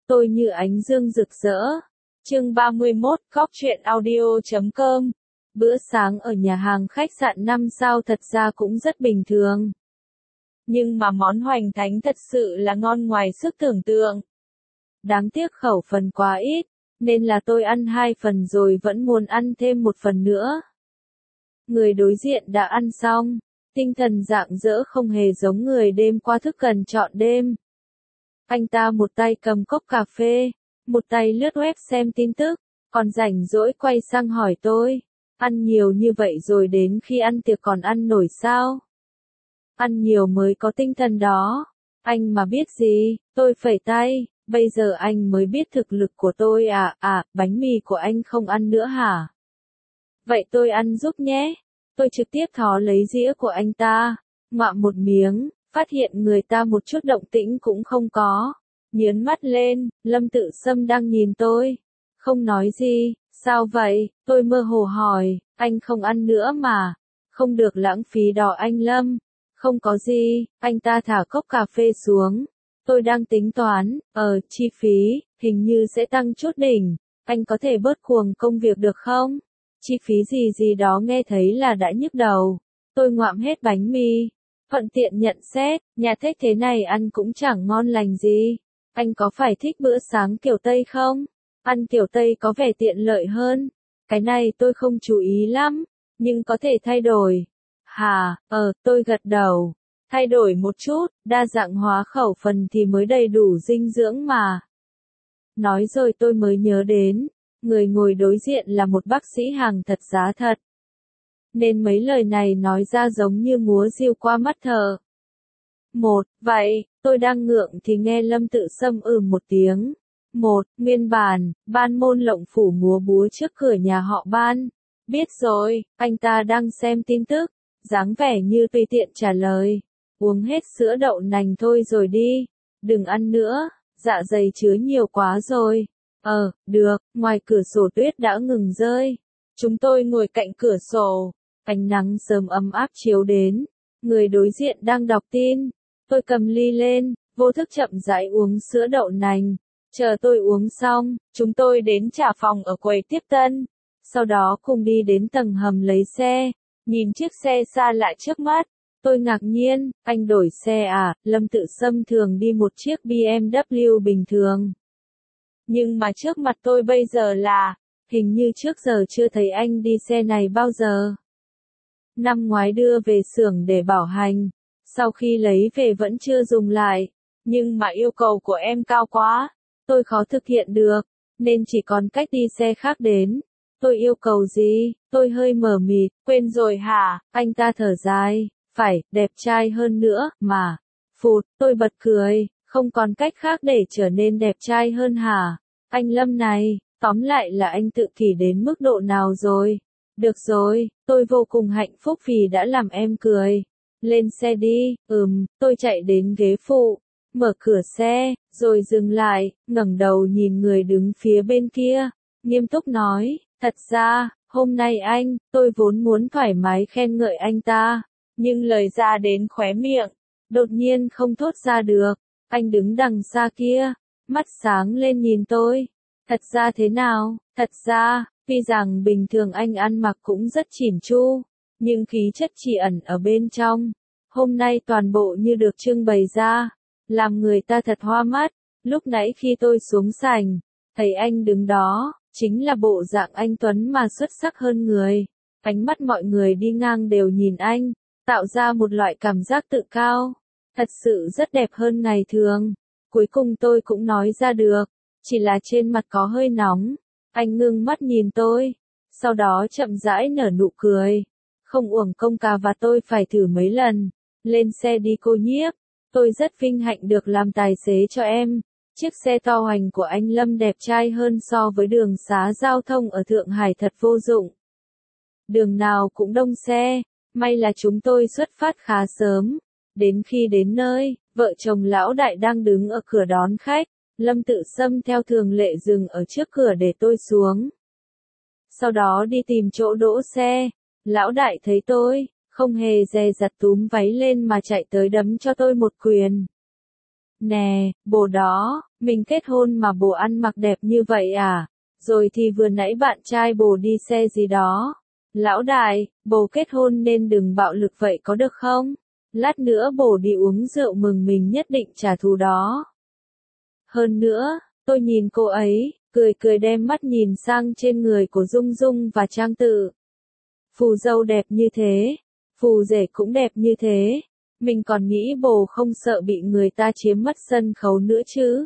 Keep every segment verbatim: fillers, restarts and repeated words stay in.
Tôi như ánh dương rực rỡ. Chương ba mươi mốt, Cóc truyện audio chấm com. Bữa sáng ở nhà hàng khách sạn năm sao thật ra cũng rất bình thường. Nhưng mà món hoành thánh thật sự là ngon ngoài sức tưởng tượng. Đáng tiếc khẩu phần quá ít, nên là tôi ăn hai phần rồi vẫn muốn ăn thêm một phần nữa. Người đối diện đã ăn xong, tinh thần rạng rỡ không hề giống người đêm qua thức cần trọn đêm. Anh ta một tay cầm cốc cà phê, một tay lướt web xem tin tức, còn rảnh rỗi quay sang hỏi tôi, ăn nhiều như vậy rồi đến khi ăn tiệc còn ăn nổi sao? Ăn nhiều mới có tinh thần đó. Anh mà biết gì, tôi phẩy tay, bây giờ anh mới biết thực lực của tôi à, à, bánh mì của anh không ăn nữa hả? Vậy tôi ăn giúp nhé. Tôi trực tiếp thò lấy dĩa của anh ta, ngoạm một miếng, phát hiện người ta một chút động tĩnh cũng không có. Nhớn mắt lên, Lâm Tự Sâm đang nhìn tôi. Không nói gì, sao vậy? Tôi mơ hồ hỏi, anh không ăn nữa mà. Không được lãng phí đó anh Lâm. Không có gì, anh ta thả cốc cà phê xuống. Tôi đang tính toán, ờ, chi phí, hình như sẽ tăng chút đỉnh. Anh có thể bớt cuồng công việc được không? Chi phí gì gì đó nghe thấy là đã nhức đầu. Tôi ngoạm hết bánh mì. Thuận tiện nhận xét, nhà thích thế này ăn cũng chẳng ngon lành gì. Anh có phải thích bữa sáng kiểu Tây không? Ăn kiểu Tây có vẻ tiện lợi hơn. Cái này tôi không chú ý lắm, nhưng có thể thay đổi. Hà, ờ, tôi gật đầu. Thay đổi một chút, đa dạng hóa khẩu phần thì mới đầy đủ dinh dưỡng mà. Nói rồi tôi mới nhớ đến, người ngồi đối diện là một bác sĩ hàng thật giá thật. Nên mấy lời này nói ra giống như múa diêu qua mắt thợ. Một, vậy, tôi đang ngượng thì nghe Lâm Tự Sâm ừ một tiếng. Một, nguyên bản, Ban Môn Lộng phủ múa búa trước cửa nhà họ Ban. Biết rồi, anh ta đang xem tin tức, dáng vẻ như tùy tiện trả lời. Uống hết sữa đậu nành thôi rồi đi, đừng ăn nữa, dạ dày chứa nhiều quá rồi. Ờ, được, ngoài cửa sổ tuyết đã ngừng rơi. Chúng tôi ngồi cạnh cửa sổ, ánh nắng sớm ấm áp chiếu đến. Người đối diện đang đọc tin. Tôi cầm ly lên, vô thức chậm rãi uống sữa đậu nành. Chờ tôi uống xong, chúng tôi đến trả phòng ở quầy tiếp tân. Sau đó cùng đi đến tầng hầm lấy xe. Nhìn chiếc xe xa lạ trước mắt, tôi ngạc nhiên, anh đổi xe à? Lâm Tự Sâm thường đi một chiếc bê em vê bình thường. Nhưng mà trước mặt tôi bây giờ là, hình như trước giờ chưa thấy anh đi xe này bao giờ. Năm ngoái đưa về xưởng để bảo hành, sau khi lấy về vẫn chưa dùng lại, nhưng mà yêu cầu của em cao quá, tôi khó thực hiện được, nên chỉ còn cách đi xe khác đến. Tôi yêu cầu gì? Tôi hơi mờ mịt, quên rồi hả? Anh ta thở dài, phải, đẹp trai hơn nữa, mà. Phụt, tôi bật cười, không còn cách khác để trở nên đẹp trai hơn hả? Anh Lâm này, tóm lại là anh tự kỷ đến mức độ nào rồi? Được rồi, tôi vô cùng hạnh phúc vì đã làm em cười. Lên xe đi, ừm, tôi chạy đến ghế phụ, mở cửa xe, rồi dừng lại, ngẩng đầu nhìn người đứng phía bên kia, nghiêm túc nói, thật ra, hôm nay anh, tôi vốn muốn thoải mái khen ngợi anh ta, nhưng lời ra đến khóe miệng, đột nhiên không thốt ra được. Anh đứng đằng xa kia, mắt sáng lên nhìn tôi. Thật ra thế nào? Thật ra, tuy rằng bình thường anh ăn mặc cũng rất chỉn chu, nhưng khí chất chỉ ẩn ở bên trong. Hôm nay toàn bộ như được trưng bày ra, làm người ta thật hoa mắt. Lúc nãy khi tôi xuống sảnh, thấy anh đứng đó, chính là bộ dạng anh tuấn mà xuất sắc hơn người. Ánh mắt mọi người đi ngang đều nhìn anh, tạo ra một loại cảm giác tự cao. Thật sự rất đẹp hơn ngày thường. Cuối cùng tôi cũng nói ra được, chỉ là trên mặt có hơi nóng. Anh ngưng mắt nhìn tôi, sau đó chậm rãi nở nụ cười. Không uổng công cà và tôi phải thử mấy lần. Lên xe đi cô nhiếp. Tôi rất vinh hạnh được làm tài xế cho em. Chiếc xe to hoành của anh Lâm đẹp trai hơn so với đường xá giao thông ở Thượng Hải thật vô dụng. Đường nào cũng đông xe, may là chúng tôi xuất phát khá sớm. Đến khi đến nơi, vợ chồng lão đại đang đứng ở cửa đón khách. Lâm Tự Sâm theo thường lệ dừng ở trước cửa để tôi xuống. Sau đó đi tìm chỗ đỗ xe. Lão đại thấy tôi, không hề dè dặt túm váy lên mà chạy tới đấm cho tôi một quyền. Nè, bồ đó, mình kết hôn mà bồ ăn mặc đẹp như vậy à? Rồi thì vừa nãy bạn trai bồ đi xe gì đó. Lão đại, bồ kết hôn nên đừng bạo lực vậy có được không? Lát nữa bồ đi uống rượu mừng mình nhất định trả thù đó. Hơn nữa, tôi nhìn cô ấy, cười cười đem mắt nhìn sang trên người của Dung Dung và Trang Tự. Phù dâu đẹp như thế, phù rể cũng đẹp như thế. Mình còn nghĩ bồ không sợ bị người ta chiếm mất sân khấu nữa chứ.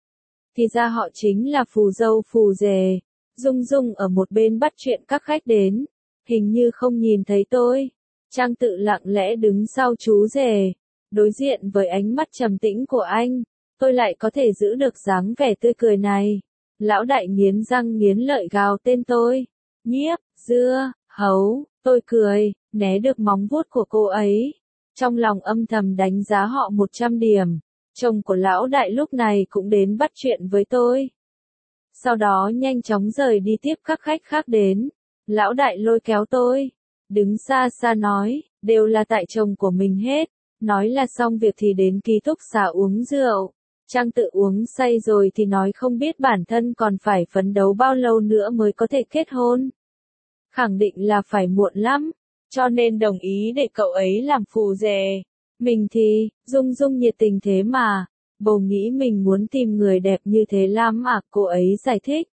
Thì ra họ chính là phù dâu phù rể. Dung Dung ở một bên bắt chuyện các khách đến. Hình như không nhìn thấy tôi. Trang Tự lặng lẽ đứng sau chú rể. Đối diện với ánh mắt trầm tĩnh của anh, tôi lại có thể giữ được dáng vẻ tươi cười này. Lão đại nghiến răng nghiến lợi gào tên tôi. Nhiếp, dưa, hấu, tôi cười, né được móng vuốt của cô ấy. Trong lòng âm thầm đánh giá họ một trăm điểm. Chồng của lão đại lúc này cũng đến bắt chuyện với tôi. Sau đó nhanh chóng rời đi tiếp các khách khác đến. Lão đại lôi kéo tôi. Đứng xa xa nói, đều là tại chồng của mình hết. Nói là xong việc thì đến ký túc xá uống rượu. Trang Tự uống say rồi thì nói không biết bản thân còn phải phấn đấu bao lâu nữa mới có thể kết hôn. Khẳng định là phải muộn lắm. Cho nên đồng ý để cậu ấy làm phù rể. Mình thì, Dung Dung nhiệt tình thế mà. Bồ nghĩ mình muốn tìm người đẹp như thế lắm à, cô ấy giải thích.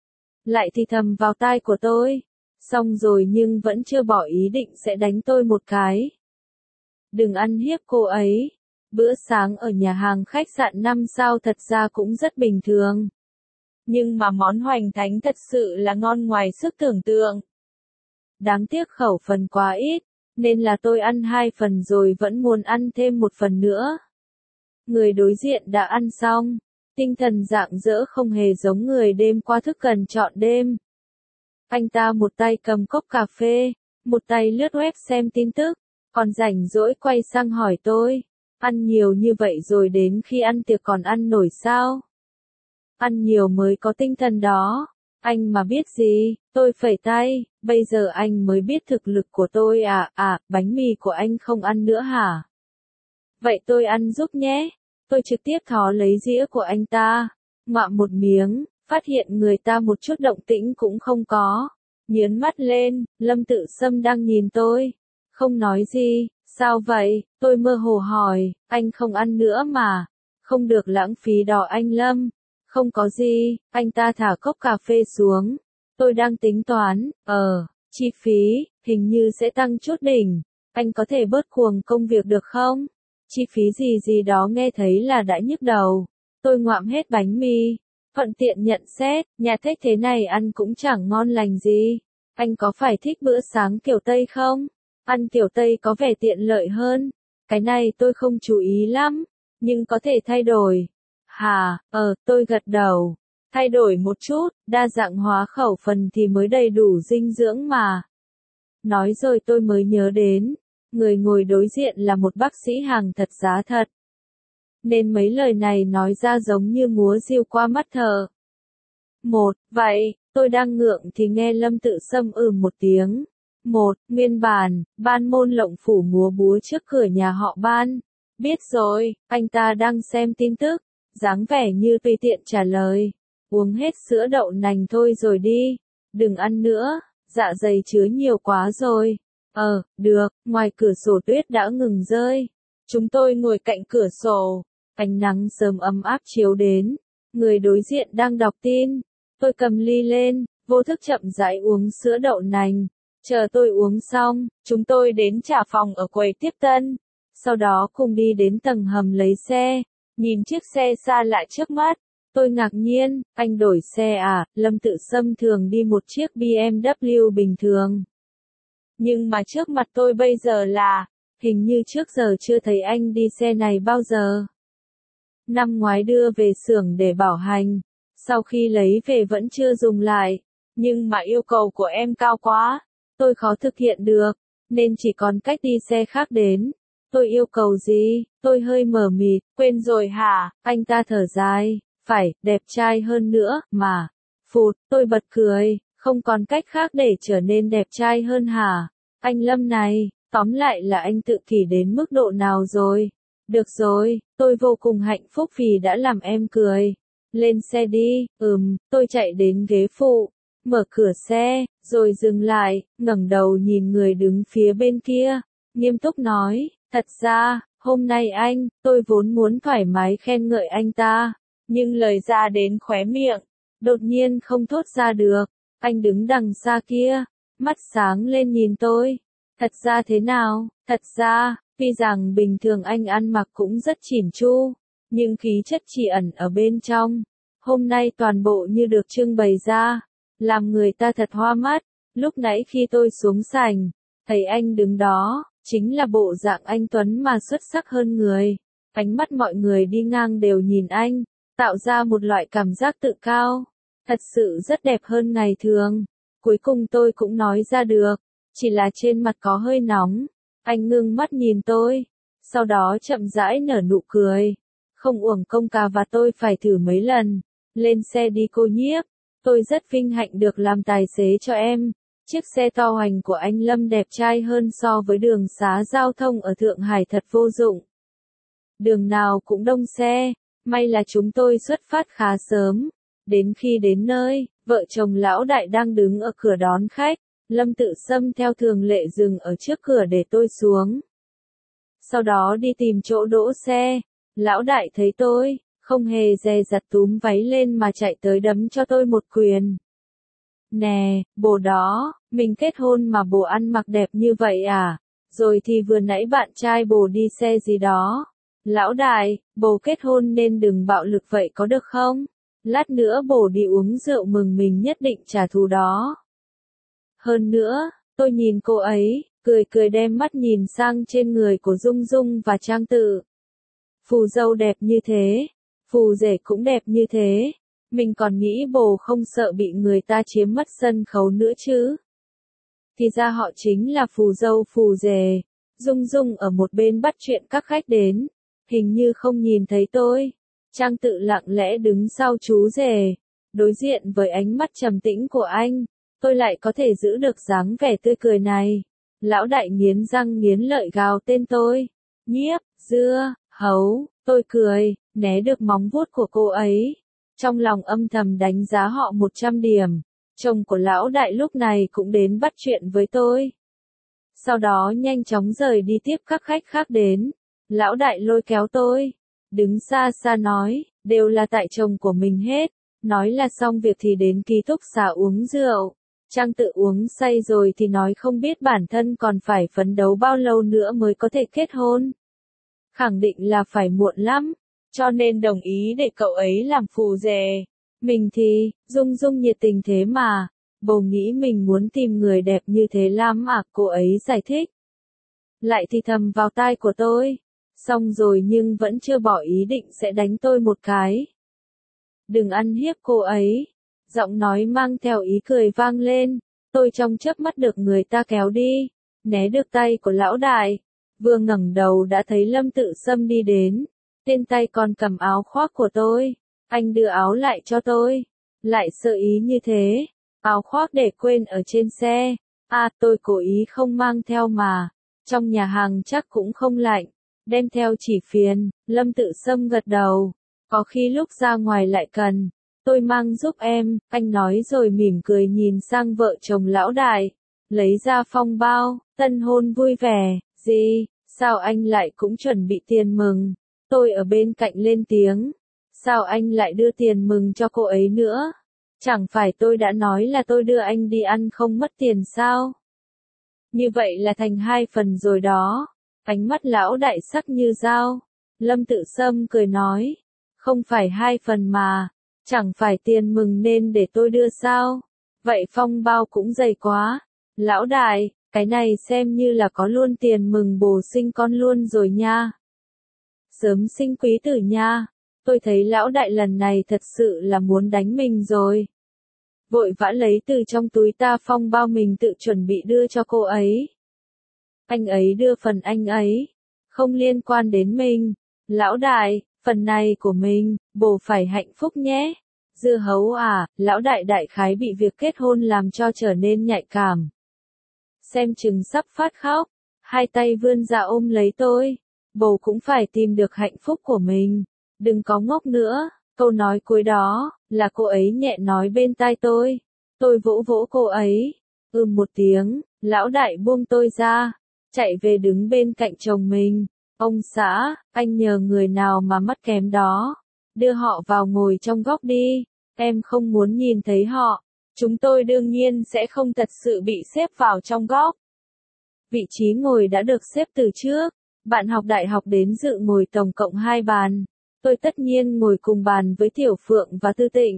Lại thì thầm vào tai của tôi. Xong rồi nhưng vẫn chưa bỏ ý định sẽ đánh tôi một cái. Đừng ăn hiếp cô ấy. Bữa sáng ở nhà hàng khách sạn năm sao thật ra cũng rất bình thường. Nhưng mà món hoành thánh thật sự là ngon ngoài sức tưởng tượng. Đáng tiếc khẩu phần quá ít, nên là tôi ăn hai phần rồi vẫn muốn ăn thêm một phần nữa. Người đối diện đã ăn xong, tinh thần rạng rỡ không hề giống người đêm qua thức cần chọn đêm. Anh ta một tay cầm cốc cà phê, một tay lướt web xem tin tức, còn rảnh rỗi quay sang hỏi tôi, ăn nhiều như vậy rồi đến khi ăn tiệc còn ăn nổi sao? Ăn nhiều mới có tinh thần đó. Anh mà biết gì, tôi phẩy tay, bây giờ anh mới biết thực lực của tôi à, à, bánh mì của anh không ăn nữa hả? Vậy tôi ăn giúp nhé. Tôi trực tiếp thó lấy dĩa của anh ta, ngoạm một miếng, phát hiện người ta một chút động tĩnh cũng không có. Nhớn mắt lên, Lâm Tự Sâm đang nhìn tôi. Không nói gì, sao vậy? Tôi mơ hồ hỏi, anh không ăn nữa mà. Không được lãng phí đó anh Lâm. Không có gì, anh ta thả cốc cà phê xuống. Tôi đang tính toán, ờ, chi phí, hình như sẽ tăng chút đỉnh. Anh có thể bớt cuồng công việc được không? Chi phí gì gì đó nghe thấy là đã nhức đầu. Tôi ngoạm hết bánh mì. Thuận tiện nhận xét, nhà thích thế này ăn cũng chẳng ngon lành gì. Anh có phải thích bữa sáng kiểu Tây không? Ăn kiểu Tây có vẻ tiện lợi hơn. Cái này tôi không chú ý lắm, nhưng có thể thay đổi. Hà, ờ, tôi gật đầu. Thay đổi một chút, đa dạng hóa khẩu phần thì mới đầy đủ dinh dưỡng mà. Nói rồi tôi mới nhớ đến, người ngồi đối diện là một bác sĩ hàng thật giá thật. Nên mấy lời này nói ra giống như múa diêu qua mắt thợ. Một, vậy, tôi đang ngượng thì nghe Lâm Tự Sâm ừ một tiếng. Một, nguyên bản, Ban Môn Lộng Phủ múa búa trước cửa nhà họ Ban. Biết rồi, anh ta đang xem tin tức. Dáng vẻ như tùy tiện trả lời. Uống hết sữa đậu nành thôi rồi đi. Đừng ăn nữa, dạ dày chứa nhiều quá rồi. Ờ, được, ngoài cửa sổ tuyết đã ngừng rơi. Chúng tôi ngồi cạnh cửa sổ. Ánh nắng sớm ấm áp chiếu đến. Người đối diện đang đọc tin. Tôi cầm ly lên, vô thức chậm rãi uống sữa đậu nành. Chờ tôi uống xong, chúng tôi đến trả phòng ở quầy tiếp tân. Sau đó cùng đi đến tầng hầm lấy xe. Nhìn chiếc xe xa lạ trước mắt, tôi ngạc nhiên, anh đổi xe à? Lâm Tự Sâm thường đi một chiếc bê em vê bình thường. Nhưng mà trước mặt tôi bây giờ là, hình như trước giờ chưa thấy anh đi xe này bao giờ. Năm ngoái đưa về xưởng để bảo hành, sau khi lấy về vẫn chưa dùng lại, nhưng mà yêu cầu của em cao quá, tôi khó thực hiện được, nên chỉ còn cách đi xe khác đến. Tôi yêu cầu gì? Tôi hơi mờ mịt, quên rồi hả? Anh ta thở dài, phải, đẹp trai hơn nữa, mà. Phụt, tôi bật cười, không còn cách khác để trở nên đẹp trai hơn hả? Anh Lâm này, tóm lại là anh tự kỷ đến mức độ nào rồi? Được rồi, tôi vô cùng hạnh phúc vì đã làm em cười. Lên xe đi, ừm, tôi chạy đến ghế phụ, mở cửa xe, rồi dừng lại, ngẩng đầu nhìn người đứng phía bên kia, nghiêm túc nói, thật ra, hôm nay anh, tôi vốn muốn thoải mái khen ngợi anh ta, nhưng lời ra đến khóe miệng, đột nhiên không thốt ra được. Anh đứng đằng xa kia, mắt sáng lên nhìn tôi. Thật ra thế nào? Thật ra, tuy rằng bình thường anh ăn mặc cũng rất chỉn chu, nhưng khí chất chỉ ẩn ở bên trong. Hôm nay toàn bộ như được trưng bày ra, làm người ta thật hoa mắt. Lúc nãy khi tôi xuống sảnh, thấy anh đứng đó, chính là bộ dạng anh tuấn mà xuất sắc hơn người. Ánh mắt mọi người đi ngang đều nhìn anh, tạo ra một loại cảm giác tự cao. Thật sự rất đẹp hơn ngày thường. Cuối cùng tôi cũng nói ra được, chỉ là trên mặt có hơi nóng. Anh ngưng mắt nhìn tôi, sau đó chậm rãi nở nụ cười. Không uổng công cả và tôi phải thử mấy lần. Lên xe đi cô nhiếp, tôi rất vinh hạnh được làm tài xế cho em. Chiếc xe to hoành của anh Lâm đẹp trai hơn so với đường xá giao thông ở Thượng Hải thật vô dụng. Đường nào cũng đông xe, may là chúng tôi xuất phát khá sớm. Đến khi đến nơi, vợ chồng lão đại đang đứng ở cửa đón khách, Lâm Tự Sâm theo thường lệ dừng ở trước cửa để tôi xuống. Sau đó đi tìm chỗ đỗ xe, lão đại thấy tôi, không hề dè dặt túm váy lên mà chạy tới đấm cho tôi một quyền. Nè, bồ đó, mình kết hôn mà bồ ăn mặc đẹp như vậy à? Rồi thì vừa nãy bạn trai bồ đi xe gì đó. Lão đại, bồ kết hôn nên đừng bạo lực vậy có được không? Lát nữa bồ đi uống rượu mừng mình nhất định trả thù đó. Hơn nữa, tôi nhìn cô ấy, cười cười đem mắt nhìn sang trên người của Dung Dung và Trang Tự. Phù dâu đẹp như thế, phù rể cũng đẹp như thế, mình còn nghĩ bồ không sợ bị người ta chiếm mất sân khấu nữa chứ. Thì ra họ chính là phù dâu phù rể. Dung Dung ở một bên bắt chuyện các khách đến, hình như không nhìn thấy tôi. Trang Tự lặng lẽ đứng sau chú rể, đối diện với ánh mắt trầm tĩnh của anh, tôi lại có thể giữ được dáng vẻ tươi cười này. Lão đại nghiến răng nghiến lợi gào tên tôi, nhiếp, dưa, hấu, tôi cười, né được móng vuốt của cô ấy. Trong lòng âm thầm đánh giá họ một trăm điểm, chồng của lão đại lúc này cũng đến bắt chuyện với tôi. Sau đó nhanh chóng rời đi tiếp các khách khác đến, lão đại lôi kéo tôi. Đứng xa xa nói, đều là tại chồng của mình hết, nói là xong việc thì đến ký túc xá uống rượu. Trang Tự uống say rồi thì nói không biết bản thân còn phải phấn đấu bao lâu nữa mới có thể kết hôn. Khẳng định là phải muộn lắm, cho nên đồng ý để cậu ấy làm phù rể. Mình thì, Dung Dung nhiệt tình thế mà, bồ nghĩ mình muốn tìm người đẹp như thế lắm à, cô ấy giải thích. Lại thì thầm vào tai của tôi. Xong rồi nhưng vẫn chưa bỏ ý định sẽ đánh tôi một cái. Đừng ăn hiếp cô ấy. Giọng nói mang theo ý cười vang lên. Tôi trong chớp mắt được người ta kéo đi, né được tay của lão đại. Vừa ngẩng đầu đã thấy Lâm Tự Sâm đi đến. Trên tay còn cầm áo khoác của tôi. Anh đưa áo lại cho tôi. Lại sơ ý như thế. Áo khoác để quên ở trên xe. À, tôi cố ý không mang theo mà. Trong nhà hàng chắc cũng không lạnh. Đem theo chỉ phiền. Lâm Tự Sâm gật đầu. Có khi lúc ra ngoài lại cần. Tôi mang giúp em, anh nói rồi mỉm cười nhìn sang vợ chồng lão đại. Lấy ra phong bao, tân hôn vui vẻ. Gì, sao anh lại cũng chuẩn bị tiền mừng? Tôi ở bên cạnh lên tiếng. Sao anh lại đưa tiền mừng cho cô ấy nữa? Chẳng phải tôi đã nói là tôi đưa anh đi ăn không mất tiền sao? Như vậy là thành hai phần rồi đó. Ánh mắt lão đại sắc như dao. Lâm Tự Sâm cười nói. Không phải hai phần mà. Chẳng phải tiền mừng nên để tôi đưa sao? Vậy phong bao cũng dày quá. Lão đại, cái này xem như là có luôn tiền mừng bồ sinh con luôn rồi nha. Sớm sinh quý tử nha. Tôi thấy lão đại lần này thật sự là muốn đánh mình rồi. Vội vã lấy từ trong túi ta phong bao mình tự chuẩn bị đưa cho cô ấy. Anh ấy đưa phần anh ấy. Không liên quan đến mình. Lão đại, phần này của mình, bồ phải hạnh phúc nhé. Dưa hấu à, lão đại đại khái bị việc kết hôn làm cho trở nên nhạy cảm. Xem chừng sắp phát khóc. Hai tay vươn ra ôm lấy tôi. bầu cũng phải tìm được hạnh phúc của mình. Đừng có ngốc nữa. Câu nói cuối đó, là cô ấy nhẹ nói bên tai tôi. Tôi vỗ vỗ cô ấy. Ừm một tiếng, lão đại buông tôi ra. Chạy về đứng bên cạnh chồng mình. Ông xã, anh nhờ người nào mà mắt kém đó. Đưa họ vào ngồi trong góc đi. Em không muốn nhìn thấy họ. Chúng tôi đương nhiên sẽ không thật sự bị xếp vào trong góc. Vị trí ngồi đã được xếp từ trước. Bạn học đại học đến dự ngồi tổng cộng hai bàn. Tôi tất nhiên ngồi cùng bàn với Tiểu Phượng và Tư Tịnh.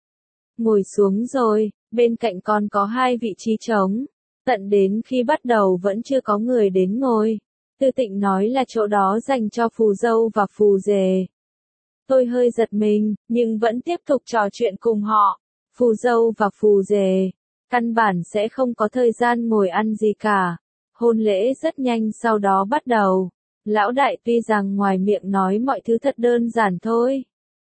Ngồi xuống rồi, bên cạnh còn có hai vị trí trống. Tận đến khi bắt đầu vẫn chưa có người đến ngồi. Tư Tịnh nói là chỗ đó dành cho phù dâu và phù rể. Tôi hơi giật mình, nhưng vẫn tiếp tục trò chuyện cùng họ. Phù dâu và phù rể, căn bản sẽ không có thời gian ngồi ăn gì cả. Hôn lễ rất nhanh sau đó bắt đầu. Lão đại tuy rằng ngoài miệng nói mọi thứ thật đơn giản thôi,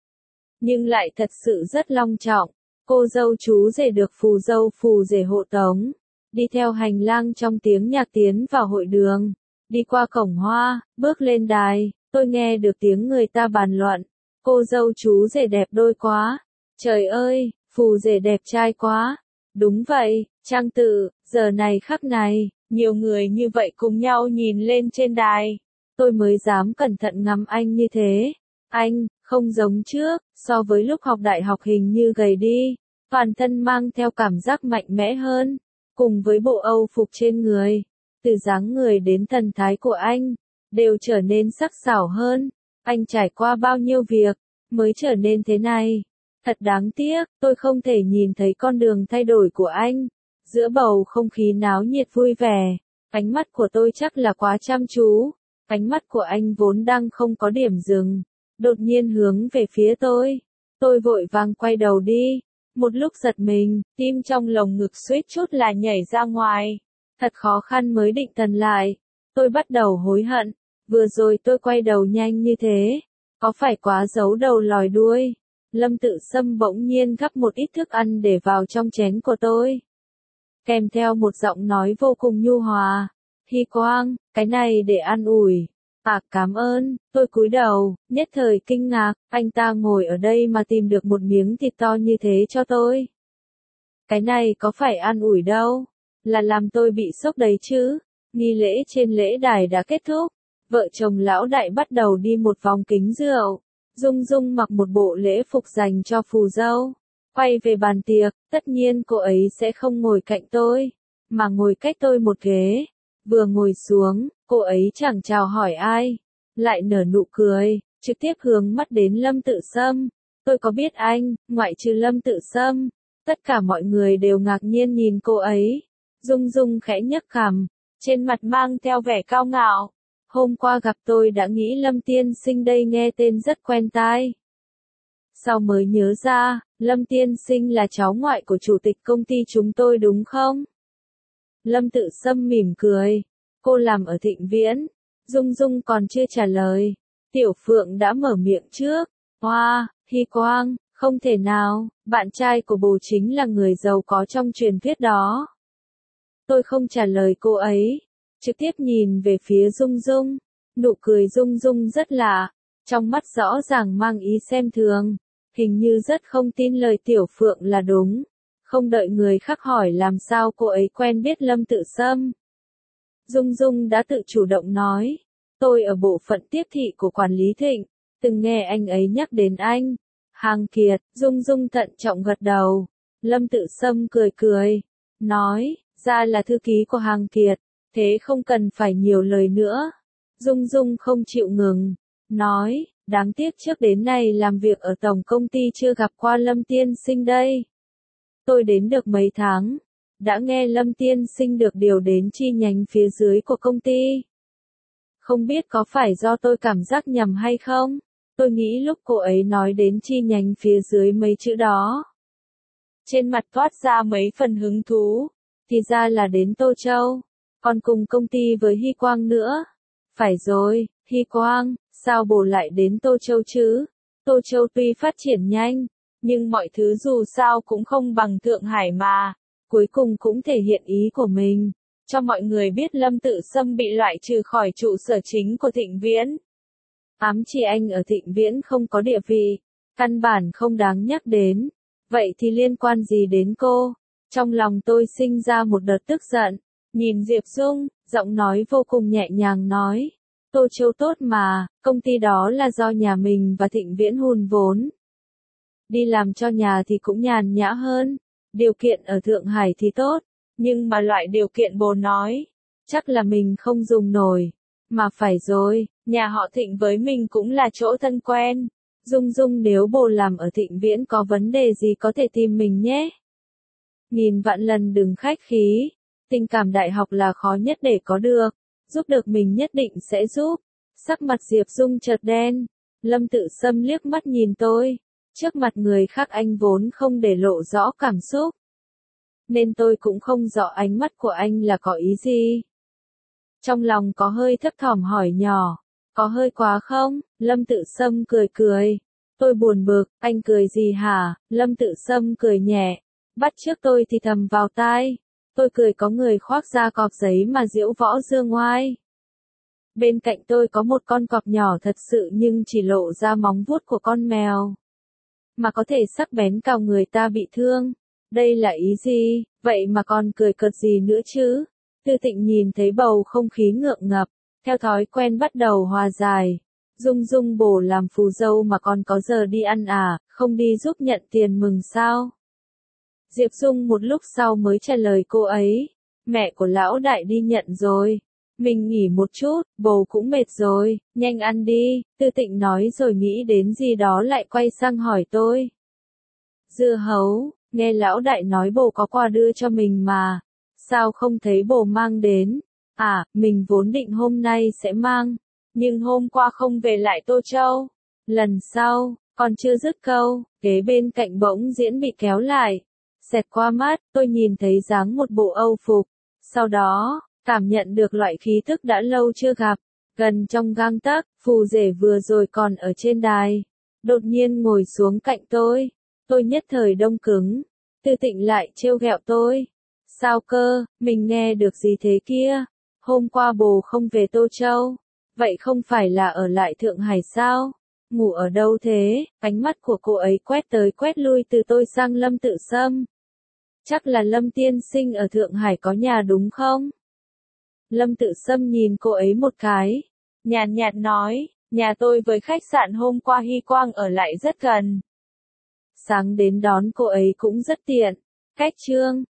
nhưng lại thật sự rất long trọng. Cô dâu chú rể được phù dâu phù rể hộ tống, đi theo hành lang trong tiếng nhạc tiến vào hội đường, đi qua cổng hoa, bước lên đài, tôi nghe được tiếng người ta bàn luận. Cô dâu chú rể đẹp đôi quá. Trời ơi, phù rể đẹp trai quá. Đúng vậy, Trang Tử, giờ này khắc này, nhiều người như vậy cùng nhau nhìn lên trên đài. Tôi mới dám cẩn thận ngắm anh như thế. Anh, không giống trước, so với lúc học đại học hình như gầy đi. Toàn thân mang theo cảm giác mạnh mẽ hơn. Cùng với bộ âu phục trên người, từ dáng người đến thần thái của anh, đều trở nên sắc sảo hơn. Anh trải qua bao nhiêu việc, mới trở nên thế này. Thật đáng tiếc, tôi không thể nhìn thấy con đường thay đổi của anh. Giữa bầu không khí náo nhiệt vui vẻ, ánh mắt của tôi chắc là quá chăm chú. Ánh mắt của anh vốn đang không có điểm dừng, đột nhiên hướng về phía tôi. Tôi vội vàng quay đầu đi. Một lúc giật mình, tim trong lồng ngực suýt chút là nhảy ra ngoài. Thật khó khăn mới định thần lại. Tôi bắt đầu hối hận. Vừa rồi tôi quay đầu nhanh như thế, có phải quá giấu đầu lòi đuôi? Lâm Tự Sâm bỗng nhiên gắp một ít thức ăn để vào trong chén của tôi, kèm theo một giọng nói vô cùng nhu hòa. Hy Quang, cái này để an ủi. À, cảm ơn. Tôi cúi đầu, nhất thời kinh ngạc, anh ta ngồi ở đây mà tìm được một miếng thịt to như thế cho tôi. Cái này có phải an ủi đâu, là làm tôi bị sốc đấy chứ. Nghi lễ trên lễ đài đã kết thúc. Vợ chồng lão đại bắt đầu đi một vòng kính rượu. Dung Dung mặc một bộ lễ phục dành cho phù dâu. Quay về bàn tiệc, tất nhiên cô ấy sẽ không ngồi cạnh tôi, mà ngồi cách tôi một ghế. Vừa ngồi xuống, cô ấy chẳng chào hỏi ai, lại nở nụ cười, trực tiếp hướng mắt đến Lâm Tự Sâm. Tôi có biết anh, ngoại trừ Lâm Tự Sâm. Tất cả mọi người đều ngạc nhiên nhìn cô ấy. Dung Dung khẽ nhấc cằm, trên mặt mang theo vẻ cao ngạo. Hôm qua gặp tôi đã nghĩ Lâm Tiên Sinh đây nghe tên rất quen tai. Sau mới nhớ ra, Lâm Tiên Sinh là cháu ngoại của chủ tịch công ty chúng tôi đúng không? Lâm Tự Sâm mỉm cười. Cô làm ở Thịnh Viễn. Dung Dung còn chưa trả lời. Tiểu Phượng đã mở miệng trước. Hoa, Hy Quang, không thể nào, bạn trai của bố chính là người giàu có trong truyền thuyết đó. Tôi không trả lời cô ấy, trực tiếp nhìn về phía Dung Dung. Nụ cười Dung Dung rất lạ, trong mắt rõ ràng mang ý xem thường, hình như rất không tin lời Tiểu Phượng là đúng. Không đợi người khác hỏi làm sao cô ấy quen biết Lâm Tự Sâm, Dung Dung đã tự chủ động nói. Tôi ở bộ phận tiếp thị của quản lý Thịnh, từng nghe anh ấy nhắc đến anh. Hàng Kiệt. Dung Dung thận trọng gật đầu. Lâm Tự Sâm cười cười, nói, ra là thư ký của Hàng Kiệt, thế không cần phải nhiều lời nữa. Dung Dung không chịu ngừng, nói, đáng tiếc trước đến nay làm việc ở tổng công ty chưa gặp qua Lâm Tiên Sinh đây. Tôi đến được mấy tháng, đã nghe Lâm Tiên Sinh được điều đến chi nhánh phía dưới của công ty. Không biết có phải do tôi cảm giác nhầm hay không? Tôi nghĩ lúc cô ấy nói đến chi nhánh phía dưới mấy chữ đó, trên mặt toát ra mấy phần hứng thú, thì ra là đến Tô Châu, còn cùng công ty với Hy Quang nữa. Phải rồi, Hy Quang, sao bổ lại đến Tô Châu chứ? Tô Châu tuy phát triển nhanh, nhưng mọi thứ dù sao cũng không bằng Thượng Hải mà. Cuối cùng cũng thể hiện ý của mình, cho mọi người biết Lâm Tự Sâm bị loại trừ khỏi trụ sở chính của Thịnh Viễn. Ám chỉ anh ở Thịnh Viễn không có địa vị, căn bản không đáng nhắc đến. Vậy thì liên quan gì đến cô? Trong lòng tôi sinh ra một đợt tức giận, nhìn Diệp Dung, giọng nói vô cùng nhẹ nhàng nói. Tô Châu tốt mà, công ty đó là do nhà mình và Thịnh Viễn hùn vốn. Đi làm cho nhà thì cũng nhàn nhã hơn, điều kiện ở Thượng Hải thì tốt, nhưng mà loại điều kiện bồ nói, chắc là mình không dùng nổi. Mà phải rồi, nhà họ Thịnh với mình cũng là chỗ thân quen. Dung Dung nếu bồ làm ở Thịnh Viễn có vấn đề gì có thể tìm mình nhé. Nghìn vạn lần đừng khách khí, tình cảm đại học là khó nhất để có được, giúp được mình nhất định sẽ giúp. Sắc mặt Diệp Dung chợt đen, Lâm Tự Sâm liếc mắt nhìn tôi, trước mặt người khác anh vốn không để lộ rõ cảm xúc. Nên tôi cũng không rõ ánh mắt của anh là có ý gì. Trong lòng có hơi thấp thỏm hỏi nhỏ, có hơi quá không? Lâm Tự Sâm cười cười. Tôi buồn bực, anh cười gì hả? Lâm Tự Sâm cười nhẹ, bắt chước tôi thì thầm vào tai. Tôi cười có người khoác da cọp giấy mà diễu võ dương ngoai. Bên cạnh tôi có một con cọp nhỏ thật sự nhưng chỉ lộ ra móng vuốt của con mèo. Mà có thể sắc bén cào người ta bị thương. Đây là ý gì? Vậy mà còn cười cợt gì nữa chứ? Tư Tịnh nhìn thấy bầu không khí ngượng ngập, theo thói quen bắt đầu hòa giải. Dung Dung bổ làm phù dâu mà còn có giờ đi ăn à, không đi giúp nhận tiền mừng sao? Diệp Dung một lúc sau mới trả lời cô ấy, mẹ của lão đại đi nhận rồi. Mình nghỉ một chút, bồ cũng mệt rồi, nhanh ăn đi. Tư Tịnh nói rồi nghĩ đến gì đó lại quay sang hỏi tôi. Dưa hấu, nghe lão đại nói bồ có quà đưa cho mình mà. Sao không thấy bồ mang đến? À, mình vốn định hôm nay sẽ mang, nhưng hôm qua không về lại Tô Châu. Lần sau, còn chưa dứt câu, kế bên cạnh bỗng diễn bị kéo lại. Xẹt qua mắt, tôi nhìn thấy dáng một bộ Âu phục. Sau đó, cảm nhận được loại khí tức đã lâu chưa gặp. Gần trong gang tấc, phù rể vừa rồi còn ở trên đài. Đột nhiên ngồi xuống cạnh tôi. Tôi nhất thời đông cứng. Tư Tịnh lại trêu ghẹo tôi. Sao cơ, mình nghe được gì thế kia? Hôm qua bồ không về Tô Châu. Vậy không phải là ở lại Thượng Hải sao? Ngủ ở đâu thế? Ánh mắt của cô ấy quét tới quét lui từ tôi sang Lâm Tự Sâm. Chắc là Lâm tiên sinh ở Thượng Hải có nhà đúng không? Lâm Tự Sâm nhìn cô ấy một cái. Nhàn nhạt nói, nhà tôi với khách sạn hôm qua Hy Quang ở lại rất gần. Sáng đến đón cô ấy cũng rất tiện. Cách trương,